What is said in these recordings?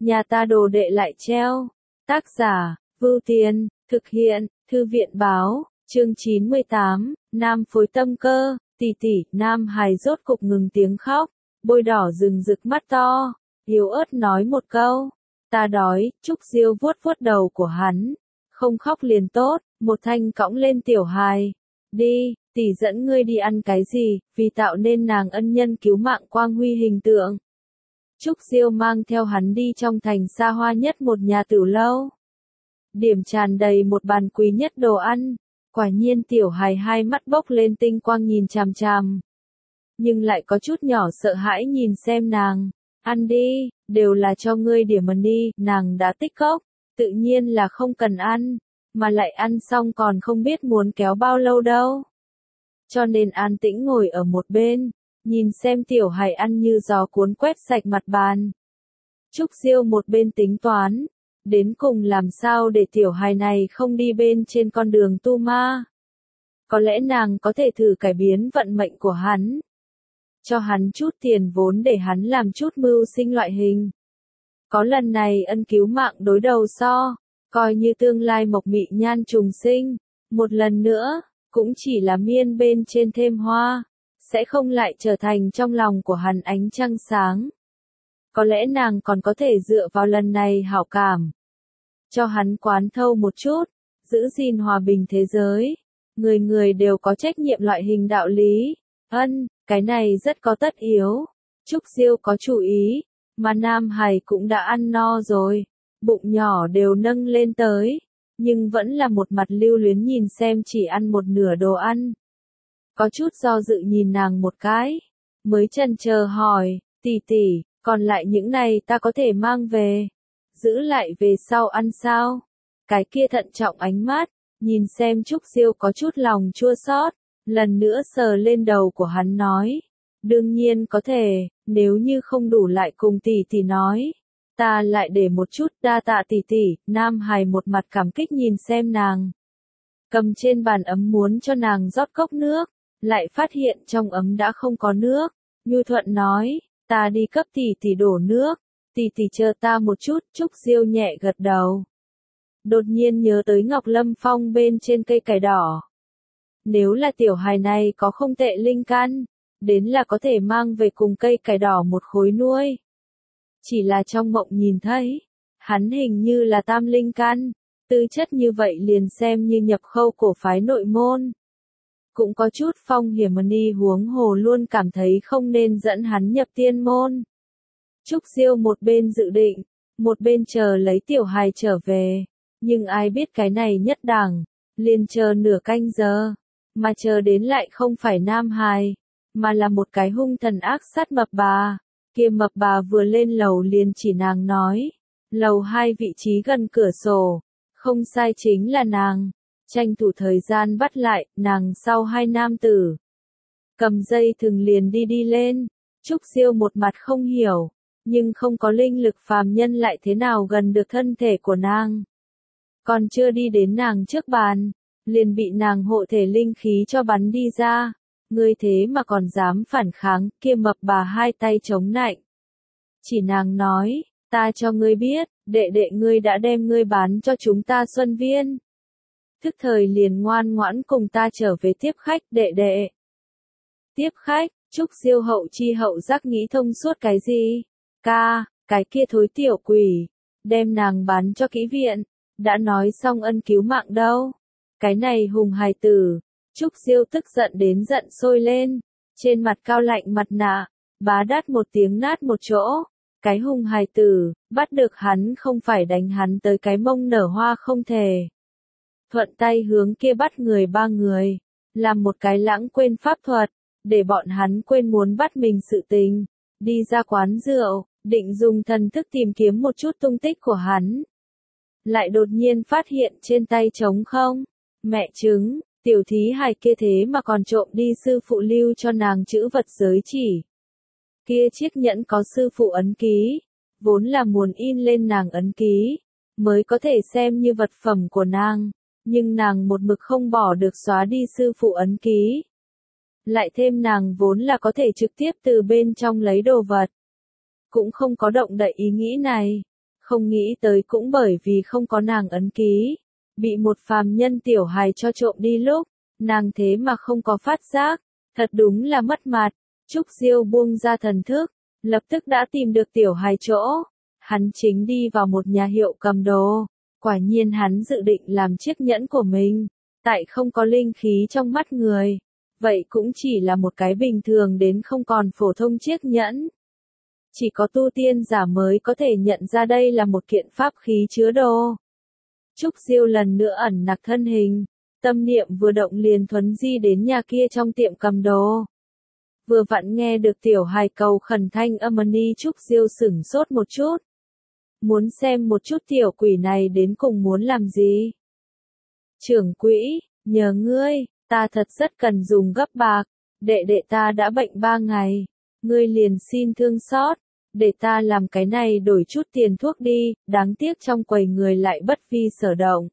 nhà ta đồ đệ lại treo. Tác giả, Vưu Tiên, thực hiện, Thư viện báo, chương 98, Nam phối tâm cơ, tỷ tỷ, Nam hài rốt cục ngừng tiếng khóc, bôi đỏ rừng rực mắt to, yếu ớt nói một câu, ta đói. Trúc Diêu vuốt vuốt đầu của hắn, không khóc liền tốt, một thanh cõng lên tiểu hài, đi, tỷ dẫn ngươi đi ăn cái gì, vì tạo nên nàng ân nhân cứu mạng quang huy hình tượng. Trúc Diêu mang theo hắn đi trong thành xa hoa nhất một nhà tửu lâu. Điểm tràn đầy một bàn quý nhất đồ ăn, quả nhiên tiểu hài hai mắt bốc lên tinh quang nhìn chằm chằm. Nhưng lại có chút nhỏ sợ hãi nhìn xem nàng, ăn đi, đều là cho ngươi điểm ân đi, nàng đã tích cốc, tự nhiên là không cần ăn, mà lại ăn xong còn không biết muốn kéo bao lâu đâu. Cho nên an tĩnh ngồi ở một bên, nhìn xem tiểu hài ăn như gió cuốn quét sạch mặt bàn. Trúc Diêu một bên tính toán, đến cùng làm sao để tiểu hài này không đi bên trên con đường tu ma. Có lẽ nàng có thể thử cải biến vận mệnh của hắn. Cho hắn chút tiền vốn để hắn làm chút mưu sinh loại hình. Có lần này ân cứu mạng đối đầu so, coi như tương lai mộc mị nhan trùng sinh, một lần nữa, cũng chỉ là miên bên trên thêm hoa, sẽ không lại trở thành trong lòng của hắn ánh trăng sáng. Có lẽ nàng còn có thể dựa vào lần này hảo cảm, cho hắn quán thâu một chút, giữ gìn hòa bình thế giới. Người người đều có trách nhiệm loại hình đạo lý. Cái này rất có tất yếu. Trúc Diêu có chú ý, mà Nam hài cũng đã ăn no rồi, bụng nhỏ đều nâng lên tới, nhưng vẫn là một mặt lưu luyến nhìn xem chỉ ăn một nửa đồ ăn. Có chút do dự nhìn nàng một cái, mới chần chờ hỏi, tỷ tỷ, còn lại những này ta có thể mang về, giữ lại về sau ăn sao? Cái kia thận trọng ánh mắt, nhìn xem Trúc Diêu có chút lòng chua xót, lần nữa sờ lên đầu của hắn nói, đương nhiên có thể, nếu như không đủ lại cùng tỷ tỷ nói, ta lại để một chút, đa tạ tỷ tỷ. Nam hài một mặt cảm kích nhìn xem nàng, cầm trên bàn ấm muốn cho nàng rót cốc nước, lại phát hiện trong ấm đã không có nước, nhu thuận nói, ta đi cấp tỷ tỷ đổ nước, tỷ tỷ chờ ta một chút. Trúc Diêu nhẹ gật đầu. Đột nhiên nhớ tới Ngọc Lâm Phong bên trên cây cải đỏ. Nếu là tiểu hài này có không tệ linh căn, đến là có thể mang về cùng cây cải đỏ một khối nuôi. Chỉ là trong mộng nhìn thấy, hắn hình như là tam linh căn, tư chất như vậy liền xem như nhập khâu cổ phái nội môn. Cũng có chút phong hiểm ni huống hồ luôn cảm thấy không nên dẫn hắn nhập tiên môn. Trúc Diêu một bên dự định, một bên chờ lấy tiểu hài trở về, nhưng ai biết cái này nhất đẳng, liền chờ nửa canh giờ, mà chờ đến lại không phải Nam hài, mà là một cái hung thần ác sát mập bà. Kia mập bà vừa lên lầu liền chỉ nàng nói, lầu 2 vị trí gần cửa sổ, không sai chính là nàng. Tranh thủ thời gian bắt lại, nàng sau hai nam tử. Cầm dây thừng liền đi lên, Trúc Diêu một mặt không hiểu, nhưng không có linh lực phàm nhân lại thế nào gần được thân thể của nàng. Còn chưa đi đến nàng trước bàn, liền bị nàng hộ thể linh khí cho bắn đi ra. Ngươi thế mà còn dám phản kháng, kia mập bà hai tay chống nạnh. Chỉ nàng nói, ta cho ngươi biết, đệ đệ ngươi đã đem ngươi bán cho chúng ta Xuân Viên. Thức thời liền ngoan ngoãn cùng ta trở về tiếp khách, đệ đệ. Tiếp khách, Trúc Diêu hậu chi hậu giác nghĩ thông suốt cái gì? Cái kia thối tiểu quỷ, đem nàng bán cho kỹ viện, đã nói xong ân cứu mạng đâu. Cái này hùng hài tử. Trúc Diêu tức giận đến giận sôi lên, trên mặt cao lạnh mặt nạ, bá đát một tiếng nát một chỗ. Cái hùng hài tử, bắt được hắn không phải đánh hắn tới cái mông nở hoa không thể. Thuận tay hướng kia bắt người ba người, làm một cái lãng quên pháp thuật, để bọn hắn quên muốn bắt mình sự tình, đi ra quán rượu, định dùng thần thức tìm kiếm một chút tung tích của hắn. Lại đột nhiên phát hiện trên tay trống không, mẹ chứng. Tiểu thí hài kia thế mà còn trộm đi sư phụ lưu cho nàng chữ vật giới chỉ. Kia chiếc nhẫn có sư phụ ấn ký, vốn là muốn in lên nàng ấn ký, mới có thể xem như vật phẩm của nàng, nhưng nàng một mực không bỏ được xóa đi sư phụ ấn ký. Lại thêm nàng vốn là có thể trực tiếp từ bên trong lấy đồ vật. Cũng không có động đậy ý nghĩ này, Không nghĩ tới cũng bởi vì không có nàng ấn ký, bị một phàm nhân tiểu hài cho trộm đi lúc, nàng thế mà không có phát giác, thật đúng là mất mặt. Trúc Diêu buông ra thần thức, lập tức đã tìm được tiểu hài chỗ. Hắn chính đi vào một nhà hiệu cầm đồ, quả nhiên hắn dự định làm chiếc nhẫn của mình, tại không có linh khí trong mắt người, vậy cũng chỉ là một cái bình thường đến không còn phổ thông chiếc nhẫn. Chỉ có tu tiên giả mới có thể nhận ra đây là một kiện pháp khí chứa đồ. Trúc Diêu lần nữa ẩn nặc thân hình, tâm niệm vừa động liền thuấn di đến nhà kia trong tiệm cầm đồ. Vừa vặn nghe được tiểu hài cầu khẩn thanh âm ni, Trúc Diêu sửng sốt một chút. Muốn xem một chút tiểu quỷ này đến cùng muốn làm gì. Trưởng quỹ, nhờ ngươi, ta thật rất cần dùng gấp bạc, đệ đệ ta đã bệnh 3 ngày, ngươi liền xin thương xót, để ta làm cái này đổi chút tiền thuốc đi, đáng tiếc trong quầy người lại bất vi sở động.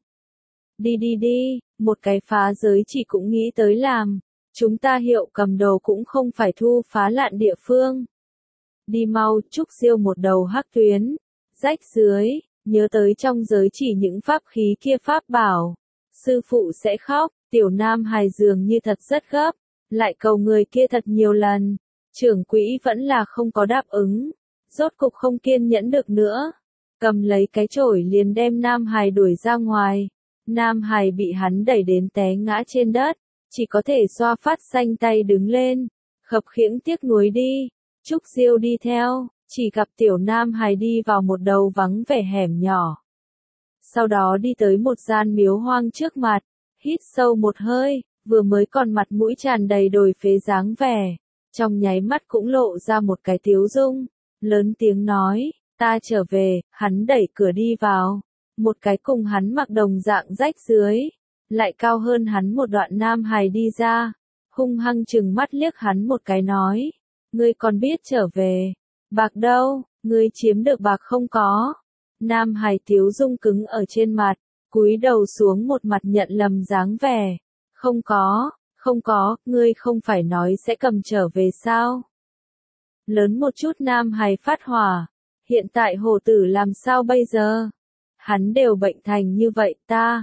Đi, một cái phá giới chỉ cũng nghĩ tới làm, chúng ta hiệu cầm đồ cũng không phải thu phá lạn địa phương. Đi mau, Trúc Diêu một đầu hắc tuyến, rách dưới, nhớ tới trong giới chỉ những pháp khí kia pháp bảo. Sư phụ sẽ khóc, tiểu nam hài dường như thật rất gấp, lại cầu người kia thật nhiều lần. Trưởng quỹ vẫn là không có đáp ứng, rốt cục không kiên nhẫn được nữa. Cầm lấy cái chổi liền đem nam hài đuổi ra ngoài. Nam hài bị hắn đẩy đến té ngã trên đất, chỉ có thể xoa phát xanh tay đứng lên, khập khiễng tiếc nuối đi. Trúc Diêu đi theo, chỉ gặp tiểu nam hài đi vào một đầu vắng vẻ hẻm nhỏ. Sau đó đi tới một gian miếu hoang trước mặt, hít sâu một hơi, vừa mới còn mặt mũi tràn đầy đồi phế dáng vẻ, trong nháy mắt cũng lộ ra một cái tiếu dung, lớn tiếng nói, ta trở về. Hắn đẩy cửa đi vào, một cái cùng hắn mặc đồng dạng rách dưới, lại cao hơn hắn một đoạn nam hài đi ra, hung hăng chừng mắt liếc hắn một cái nói, ngươi còn biết trở về, bạc đâu, ngươi chiếm được bạc không có. Nam hài tiếu dung cứng ở trên mặt, cúi đầu xuống một mặt nhận lầm dáng vẻ, không có, ngươi không phải nói sẽ cầm trở về sao? Lớn một chút nam hài phát hỏa, hiện tại hồ tử làm sao bây giờ? Hắn đều bệnh thành như vậy,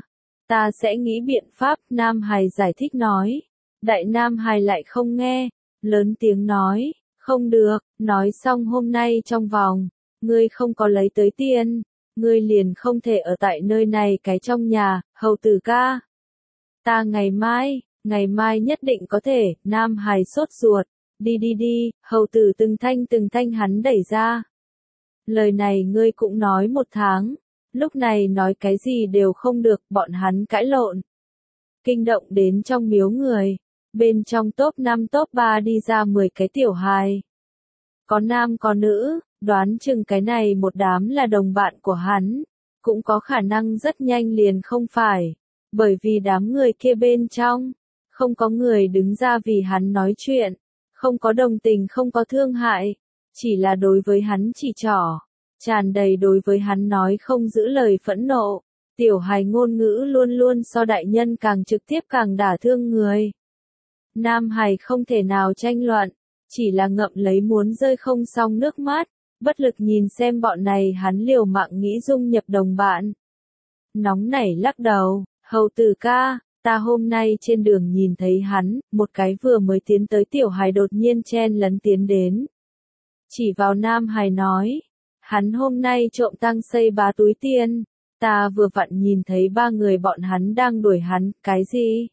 ta sẽ nghĩ biện pháp. Nam hài giải thích nói, đại nam hài lại không nghe, lớn tiếng nói, không được, nói xong hôm nay trong vòng, ngươi không có lấy tới tiền, ngươi liền không thể ở tại nơi này cái trong nhà. Hầu tử ca, ta ngày mai nhất định có thể. Nam hài sốt ruột, đi, hầu tử từng thanh hắn đẩy ra. Lời này ngươi cũng nói 1 tháng, lúc này nói cái gì đều không được. Bọn hắn cãi lộn, kinh động đến trong miếu người, bên trong top 5 top 3 đi ra 10 cái tiểu hài. Có nam có nữ, đoán chừng cái này một đám là đồng bạn của hắn, cũng có khả năng rất nhanh liền không phải, bởi vì đám người kia bên trong, không có người đứng ra vì hắn nói chuyện, không có đồng tình, không có thương hại, chỉ là đối với hắn chỉ trỏ, tràn đầy đối với hắn nói không giữ lời phẫn nộ. Tiểu hài ngôn ngữ luôn luôn so đại nhân càng trực tiếp càng đả thương người. Nam hài không thể nào tranh luận, chỉ là ngậm lấy muốn rơi không xong nước mắt, bất lực nhìn xem bọn này hắn liều mạng nghĩ dung nhập đồng bạn. Nóng nảy lắc đầu, hầu tử ca, ta hôm nay trên đường nhìn thấy hắn, một cái vừa mới tiến tới tiểu hài đột nhiên chen lấn tiến đến. Chỉ vào nam hài nói, hắn hôm nay trộm tăng xây 3 túi tiền, ta vừa vặn nhìn thấy 3 người bọn hắn đang đuổi hắn. Cái gì?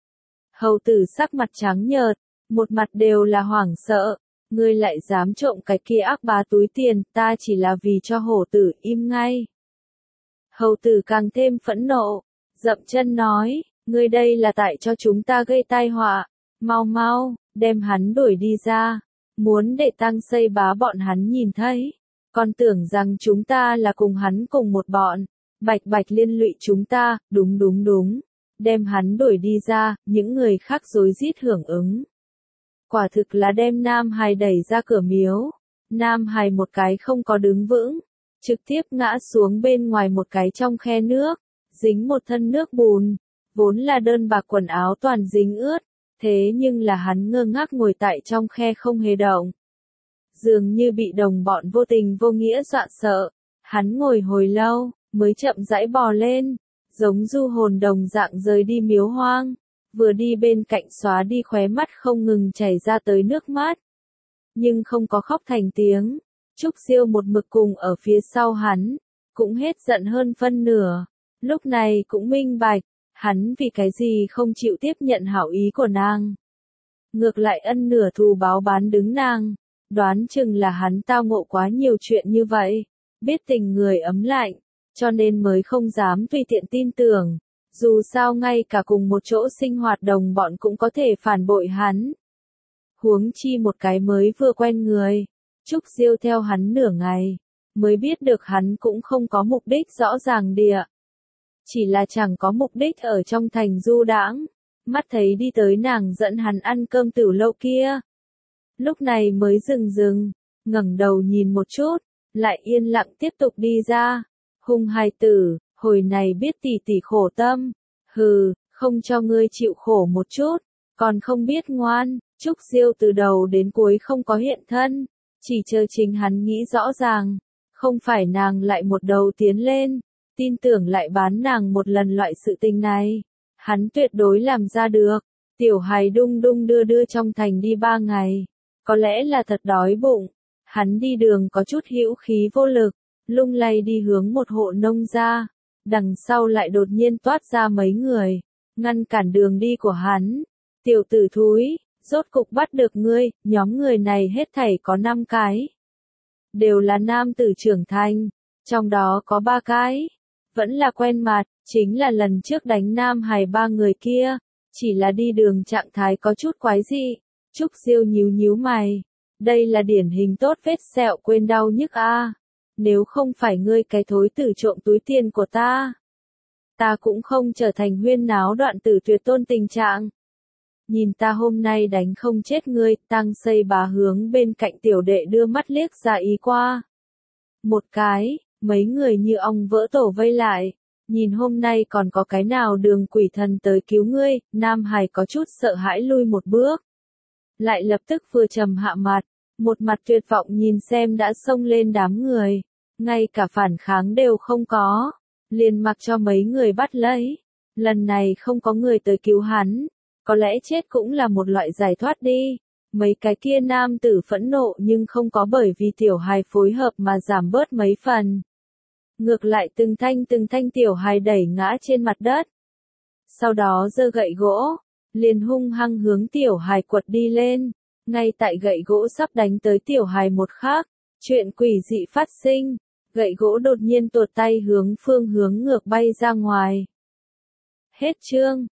Hầu tử sắc mặt trắng nhợt, một mặt đều là hoảng sợ, ngươi lại dám trộm cái kia ác 3 túi tiền, ta chỉ là vì cho hổ tử im ngay. Hầu tử càng thêm phẫn nộ, dậm chân nói, ngươi đây là tại cho chúng ta gây tai họa, mau, đem hắn đuổi đi ra, muốn để tăng xây bá bọn hắn nhìn thấy, còn tưởng rằng chúng ta là cùng hắn cùng một bọn, bạch liên lụy chúng ta. Đúng, đem hắn đuổi đi ra. Những người khác rối rít hưởng ứng. Quả thực là đem nam hài đẩy ra cửa miếu, nam hài một cái không có đứng vững, trực tiếp ngã xuống bên ngoài một cái trong khe nước, dính một thân nước bùn, vốn là đơn bạc quần áo toàn dính ướt, thế nhưng là hắn ngơ ngác ngồi tại trong khe không hề động. Dường như bị đồng bọn vô tình vô nghĩa dọa sợ, Hắn ngồi hồi lâu, mới chậm rãi bò lên, giống du hồn đồng dạng rời đi miếu hoang, vừa đi bên cạnh xóa đi khóe mắt không ngừng chảy ra tới nước mắt. Nhưng không có khóc thành tiếng, Trúc Diêu một mực cùng ở phía sau hắn, cũng hết giận hơn phân nửa, lúc này cũng minh bạch, hắn vì cái gì không chịu tiếp nhận hảo ý của nàng. Ngược lại ân nửa thù báo bán đứng nàng, đoán chừng là hắn tao ngộ quá nhiều chuyện như vậy, biết tình người ấm lạnh, cho nên mới không dám tùy tiện tin tưởng, dù sao ngay cả cùng một chỗ sinh hoạt đồng bọn cũng có thể phản bội hắn. Huống chi một cái mới vừa quen người, Trúc Diêu theo hắn nửa ngày, mới biết được hắn cũng không có mục đích rõ ràng địa. Chỉ là chẳng có mục đích ở trong thành du đãng, mắt thấy đi tới nàng dẫn hắn ăn cơm tửu lậu kia. Lúc này mới dừng, ngẩng đầu nhìn một chút, lại yên lặng tiếp tục đi ra. Hung hài tử, hồi này biết tỷ tỷ khổ tâm, hừ, không cho ngươi chịu khổ một chút, còn không biết ngoan. Trúc Diêu từ đầu đến cuối không có hiện thân, chỉ chờ chính hắn nghĩ rõ ràng, không phải nàng lại một đầu tiến lên, tin tưởng lại bán nàng một lần loại sự tình này, hắn tuyệt đối làm ra được. Tiểu hài đung đung đưa đưa trong thành đi 3 ngày, có lẽ là thật đói bụng, hắn đi đường có chút hữu khí vô lực, lung lay đi hướng một hộ nông gia, đằng sau lại đột nhiên toát ra mấy người, ngăn cản đường đi của hắn. Tiểu tử thúi, rốt cục bắt được ngươi, nhóm người này hết thảy có 5 cái. Đều là nam tử trưởng thành, trong đó có 3 cái, vẫn là quen mặt, chính là lần trước đánh nam hài 3 người kia, chỉ là đi đường trạng thái có chút quái dị. Trúc Diêu nhíu mày, đây là điển hình tốt vết sẹo quên đau nhức a. Nếu không phải ngươi cái thối tử trộm túi tiền của ta cũng không trở thành huyên náo đoạn tử tuyệt tôn tình trạng. Nhìn ta hôm nay đánh không chết ngươi, Tăng Xây Bá hướng bên cạnh tiểu đệ đưa mắt liếc ra ý qua. Một cái, mấy người như ong vỡ tổ vây lại, nhìn hôm nay còn có cái nào đường quỷ thần tới cứu ngươi, Nam Hải có chút sợ hãi lui một bước. Lại lập tức vừa trầm hạ mặt, một mặt tuyệt vọng nhìn xem đã xông lên đám người, ngay cả phản kháng đều không có, liền mặc cho mấy người bắt lấy. Lần này không có người tới cứu hắn, có lẽ chết cũng là một loại giải thoát đi. Mấy cái kia nam tử phẫn nộ nhưng không có bởi vì tiểu hài phối hợp mà giảm bớt mấy phần. Ngược lại từng thanh tiểu hài đẩy ngã trên mặt đất. Sau đó giơ gậy gỗ, liền hung hăng hướng tiểu hài quật đi lên. Ngay tại gậy gỗ sắp đánh tới tiểu hài một khắc, chuyện quỷ dị phát sinh, gậy gỗ đột nhiên tuột tay hướng phương hướng ngược bay ra ngoài. Hết chương.